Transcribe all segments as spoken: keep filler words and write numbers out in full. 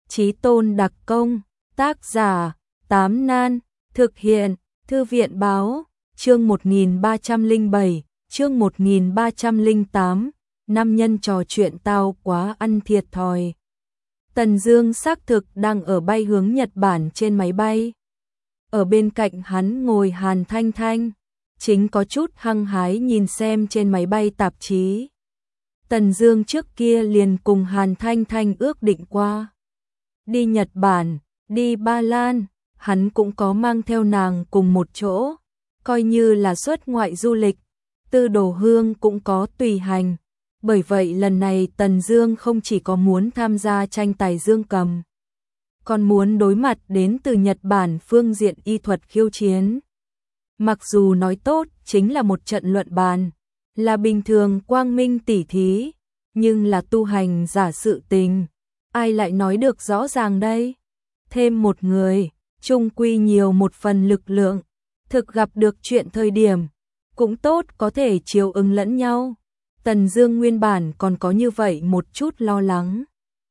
Chí tôn đặc công, tác giả, Tám Nan, thực hiện, Thư viện báo, chương một nghìn ba trăm lẻ bảy, chương một nghìn ba trăm lẻ tám, nam nhân trò chuyện tao quá ăn thiệt thòi. Tần Dương xác thực đang ở bay hướng Nhật Bản trên máy bay. Ở bên cạnh hắn ngồi Hàn Thanh Thanh, chính có chút hăng hái nhìn xem trên máy bay tạp chí. Tần Dương trước kia liền cùng Hàn Thanh Thanh ước định qua. Đi Nhật Bản, đi Ba Lan, hắn cũng có mang theo nàng cùng một chỗ, coi như là xuất ngoại du lịch. Tư Đồ Hương cũng có tùy hành. Bởi vậy lần này Tần Dương không chỉ có muốn tham gia tranh tài dương cầm, còn muốn đối mặt đến từ Nhật Bản phương diện y thuật khiêu chiến. Mặc dù nói tốt chính là một trận luận bàn, là bình thường quang minh tỉ thí, nhưng là tu hành giả sự tình, ai lại nói được rõ ràng đây? Thêm một người, chung quy nhiều một phần lực lượng, thực gặp được chuyện thời điểm, cũng tốt có thể chiều ứng lẫn nhau. Tần Dương nguyên bản còn có như vậy một chút lo lắng.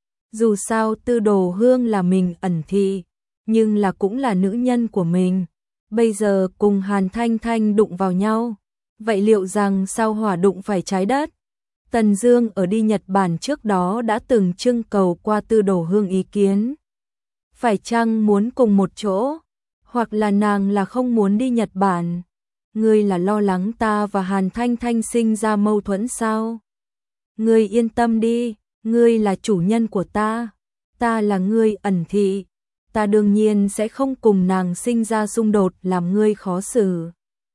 Dù sao Tư Đồ Hương là mình ẩn thị, nhưng là cũng là nữ nhân của mình. Bây giờ cùng Hàn Thanh Thanh đụng vào nhau, vậy liệu rằng sao hỏa đụng phải trái đất? Tần Dương ở đi Nhật Bản trước đó đã từng trưng cầu qua Tư Đồ Hương ý kiến. Phải chăng muốn cùng một chỗ, hoặc là nàng là không muốn đi Nhật Bản? Ngươi là lo lắng ta và Hàn Thanh Thanh sinh ra mâu thuẫn sao? Ngươi yên tâm đi, ngươi là chủ nhân của ta, ta là ngươi ẩn thị, ta đương nhiên sẽ không cùng nàng sinh ra xung đột làm ngươi khó xử.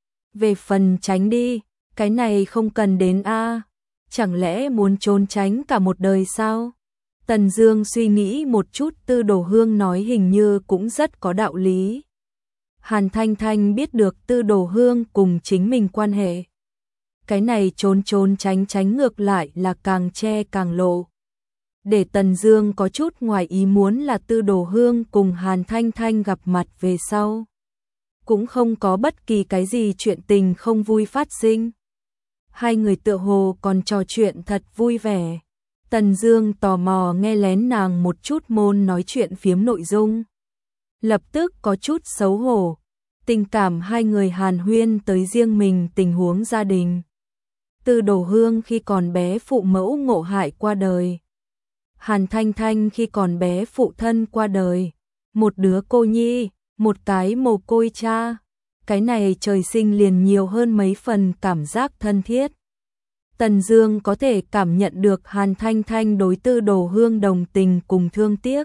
Về phần tránh đi, cái này không cần đến a, chẳng lẽ muốn trốn tránh cả một đời sao? Tần Dương suy nghĩ một chút, Tư Đồ Hương nói hình như cũng rất có đạo lý. Hàn Thanh Thanh biết được Tư Đồ Hương cùng chính mình quan hệ. Cái này trốn trốn tránh tránh ngược lại là càng che càng lộ. Để Tần Dương có chút ngoài ý muốn là Tư Đồ Hương cùng Hàn Thanh Thanh gặp mặt về sau, cũng không có bất kỳ cái gì chuyện tình không vui phát sinh. Hai người tựa hồ còn trò chuyện thật vui vẻ. Tần Dương tò mò nghe lén nàng một chút môn nói chuyện phiếm nội dung. Lập tức có chút xấu hổ. Tình cảm hai người hàn huyên tới riêng mình tình huống gia đình. Tư Đồ Hương khi còn bé phụ mẫu ngộ hại qua đời. Hàn Thanh Thanh khi còn bé phụ thân qua đời. Một đứa cô nhi, một cái mồ côi cha. Cái này trời sinh liền nhiều hơn mấy phần cảm giác thân thiết. Tần Dương có thể cảm nhận được Hàn Thanh Thanh đối Tư Đồ Hương đồng tình cùng thương tiếc.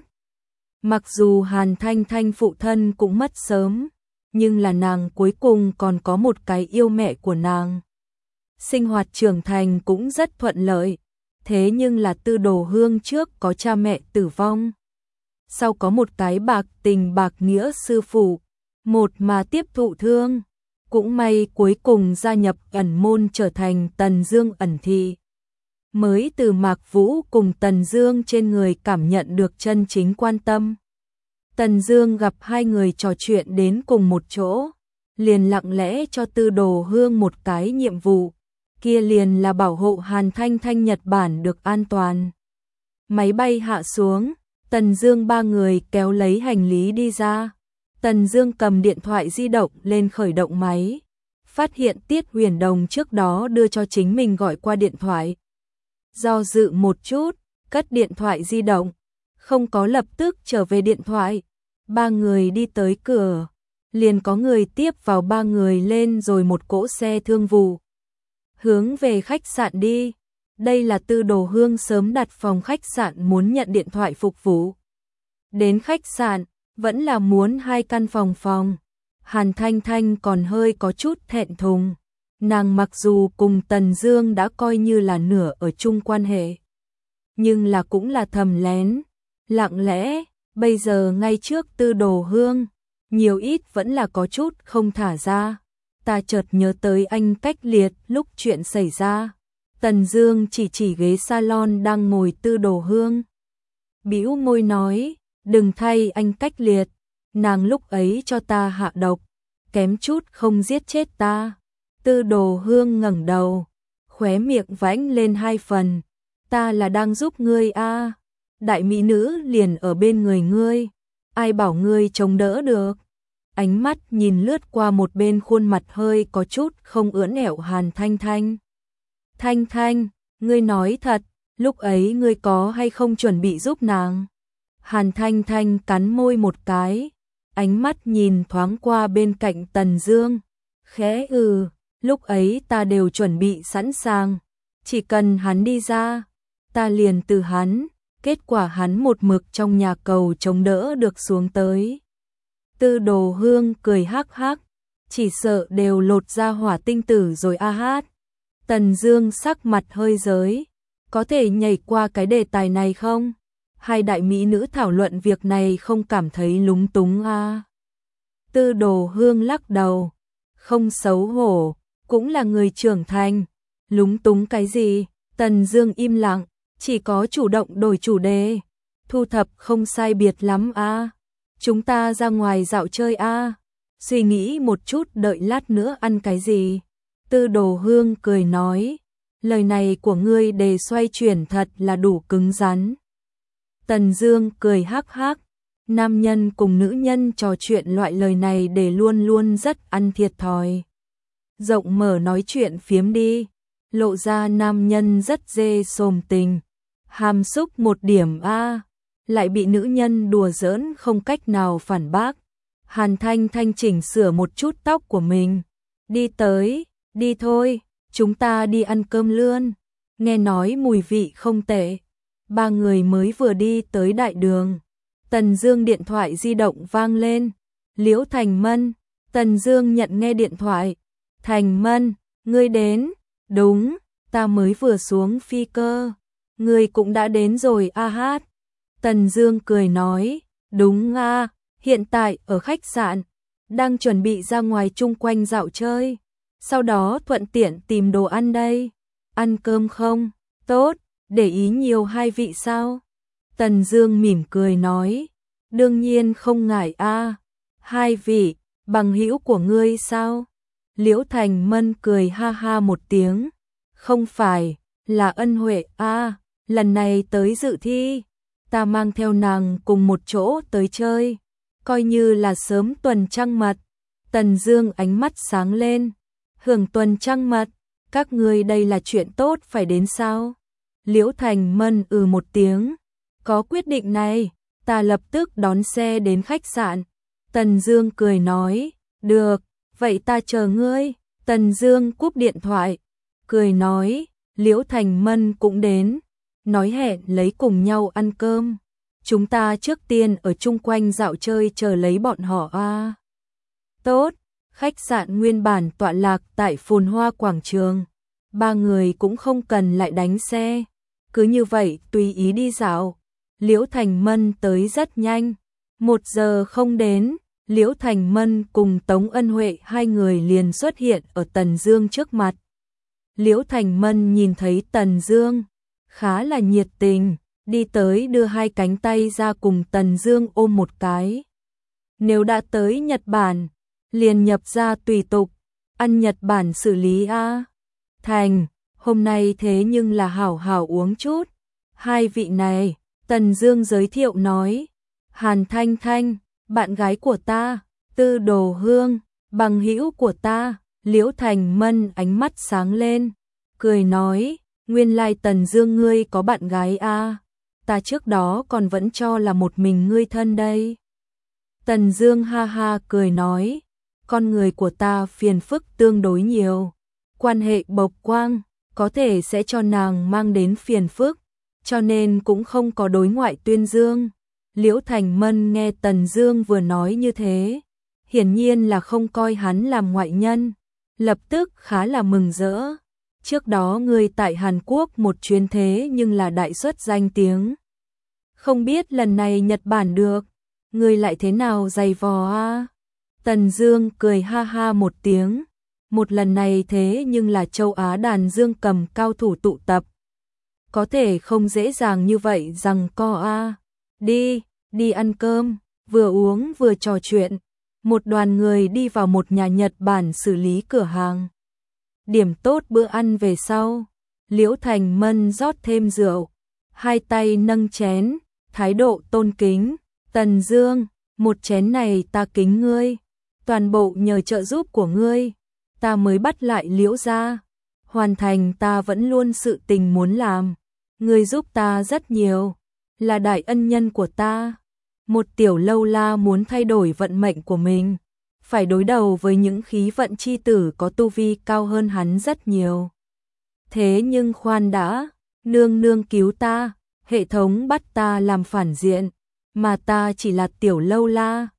Mặc dù Hàn Thanh Thanh phụ thân cũng mất sớm, nhưng là nàng cuối cùng còn có một cái yêu mẹ của nàng. Sinh hoạt trưởng thành cũng rất thuận lợi, thế nhưng là Tư Đồ Hương trước có cha mẹ tử vong, sau có một cái bạc tình bạc nghĩa sư phụ, một mà tiếp thụ thương. Cũng may cuối cùng gia nhập ẩn môn trở thành Tần Dương ẩn thị. Mới từ Mạc Vũ cùng Tần Dương trên người cảm nhận được chân chính quan tâm. Tần Dương gặp hai người trò chuyện đến cùng một chỗ, liền lặng lẽ cho Tư Đồ Hương một cái nhiệm vụ, kia liền là bảo hộ Hàn Thanh Thanh Nhật Bản được an toàn. Máy bay hạ xuống, Tần Dương ba người kéo lấy hành lý đi ra. Tần Dương cầm điện thoại di động lên khởi động máy, phát hiện Tiết Huyền Đồng trước đó đưa cho chính mình gọi qua điện thoại. Do dự một chút, cất điện thoại di động, không có lập tức trở về điện thoại. Ba người đi tới cửa, liền có người tiếp vào ba người lên rồi một cỗ xe thương vụ. Hướng về khách sạn đi. Đây là Tư Đồ Hương sớm đặt phòng khách sạn muốn nhận điện thoại phục vụ. Đến khách sạn, vẫn là muốn hai căn phòng phòng. Hàn Thanh Thanh còn hơi có chút thẹn thùng. Nàng mặc dù cùng Tần Dương đã coi như là nửa ở chung quan hệ, nhưng là cũng là thầm lén, lặng lẽ. Bây giờ ngay trước Tư Đồ Hương, nhiều ít vẫn là có chút không thả ra. Ta chợt nhớ tới anh Cách Liệt lúc chuyện xảy ra. Tần Dương chỉ chỉ ghế salon đang ngồi Tư Đồ Hương, bĩu môi nói, đừng thay anh Cách Liệt, nàng lúc ấy cho ta hạ độc, kém chút không giết chết ta. Tư Đồ Hương ngẩng đầu, khóe miệng vãnh lên hai phần, ta là đang giúp ngươi a. đại mỹ nữ liền ở bên người ngươi, ai bảo ngươi chống đỡ được. Ánh mắt nhìn lướt qua một bên khuôn mặt hơi có chút không ưỡn ẻo Hàn Thanh Thanh. Thanh Thanh, ngươi nói thật, lúc ấy ngươi có hay không chuẩn bị giúp nàng? Hàn Thanh Thanh cắn môi một cái, ánh mắt nhìn thoáng qua bên cạnh Tần Dương, khẽ ừ, lúc ấy ta đều chuẩn bị sẵn sàng, chỉ cần hắn đi ra, ta liền từ hắn, kết quả hắn một mực trong nhà cầu chống đỡ được xuống tới. Tư Đồ Hương cười hắc hắc, chỉ sợ đều lột ra hỏa tinh tử rồi a hát. Tần Dương sắc mặt hơi rới, có thể nhảy qua cái đề tài này không? Hai đại mỹ nữ thảo luận việc này không cảm thấy lúng túng a? À? Tư Đồ Hương lắc đầu, không xấu hổ, cũng là người trưởng thành, lúng túng cái gì? Tần Dương im lặng, chỉ có chủ động đổi chủ đề, thu thập không sai biệt lắm a. À? Chúng ta ra ngoài dạo chơi a. À? Suy nghĩ một chút đợi lát nữa ăn cái gì? Tư Đồ Hương cười nói, lời này của ngươi để xoay chuyển thật là đủ cứng rắn. Tần Dương cười hắc hắc, nam nhân cùng nữ nhân trò chuyện loại lời này để luôn luôn rất ăn thiệt thòi. Rộng mở nói chuyện phiếm đi, lộ ra nam nhân rất dê sồm tình, hàm xúc một điểm a, lại bị nữ nhân đùa giỡn không cách nào phản bác. Hàn Thanh Thanh chỉnh sửa một chút tóc của mình, đi tới, đi thôi, chúng ta đi ăn cơm lươn, nghe nói mùi vị không tệ. Ba người mới vừa đi tới đại đường, Tần Dương điện thoại di động vang lên, Liễu Thành Mân. Tần Dương nhận nghe điện thoại, Thành Mân, ngươi đến, đúng, ta mới vừa xuống phi cơ, ngươi cũng đã đến rồi a hát. Tần Dương cười nói, đúng a, hiện tại ở khách sạn, đang chuẩn bị ra ngoài chung quanh dạo chơi, sau đó thuận tiện tìm đồ ăn đây, ăn cơm không? Tốt, để ý nhiều hai vị sao? Tần Dương mỉm cười nói, đương nhiên không ngại a, hai vị, bằng hữu của ngươi sao? Liễu Thành Mân cười ha ha một tiếng, không phải, là Ân Huệ a, lần này tới dự thi, ta mang theo nàng cùng một chỗ tới chơi, coi như là sớm tuần trăng mật. Tần Dương ánh mắt sáng lên, hưởng tuần trăng mật, các ngươi đây là chuyện tốt phải đến sao? Liễu Thành Mân ừ một tiếng, có quyết định này, ta lập tức đón xe đến khách sạn. Tần Dương cười nói, được, vậy ta chờ ngươi. Tần Dương cúp điện thoại, cười nói, Liễu Thành Mân cũng đến, nói hẹn lấy cùng nhau ăn cơm. Chúng ta trước tiên ở chung quanh dạo chơi chờ lấy bọn họ a. À. Tốt, khách sạn nguyên bản tọa lạc tại Phồn Hoa quảng trường, ba người cũng không cần lại đánh xe, cứ như vậy tùy ý đi dạo. Liễu Thành Mân tới rất nhanh, một giờ không đến, Liễu Thành Mân cùng Tống Ân Huệ hai người liền xuất hiện ở Tần Dương trước mặt. Liễu Thành Mân nhìn thấy Tần Dương, khá là nhiệt tình, đi tới đưa hai cánh tay ra cùng Tần Dương ôm một cái. Nếu đã tới Nhật Bản, liền nhập ra tùy tục, ăn Nhật Bản xử lý a. Thành, hôm nay thế nhưng là hảo hảo uống chút. Hai vị này, Tần Dương giới thiệu nói, Hàn Thanh Thanh, bạn gái của ta, Tư Đồ Hương, bằng hữu của ta. Liễu Thành Mân ánh mắt sáng lên, cười nói, nguyên lai Tần Dương ngươi có bạn gái a, à? Ta trước đó còn vẫn cho là một mình ngươi thân đây. Tần Dương ha ha cười nói, con người của ta phiền phức tương đối nhiều, quan hệ bộc quang, có thể sẽ cho nàng mang đến phiền phức, cho nên cũng không có đối ngoại tuyên dương. Liễu Thành Mân nghe Tần Dương vừa nói như thế, hiển nhiên là không coi hắn làm ngoại nhân, lập tức khá là mừng rỡ. Trước đó ngươi tại Hàn Quốc một chuyến thế nhưng là đại xuất danh tiếng, không biết lần này Nhật Bản được, ngươi lại thế nào dày vò a? Tần Dương cười ha ha một tiếng, một lần này thế nhưng là châu Á đàn dương cầm cao thủ tụ tập, có thể không dễ dàng như vậy rằng co a. Đi, đi ăn cơm, vừa uống vừa trò chuyện. Một đoàn người đi vào một nhà Nhật Bản xử lý cửa hàng. Điểm tốt bữa ăn về sau, Liễu Thành Mân rót thêm rượu, hai tay nâng chén, thái độ tôn kính. Tần Dương, một chén này ta kính ngươi, toàn bộ nhờ trợ giúp của ngươi, ta mới bắt lại Liễu gia, hoàn thành ta vẫn luôn sự tình muốn làm. Ngươi giúp ta rất nhiều, là đại ân nhân của ta. Một tiểu lâu la muốn thay đổi vận mệnh của mình, phải đối đầu với những khí vận chi tử có tu vi cao hơn hắn rất nhiều. Thế nhưng khoan đã, nương nương cứu ta, hệ thống bắt ta làm phản diện, mà ta chỉ là tiểu lâu la,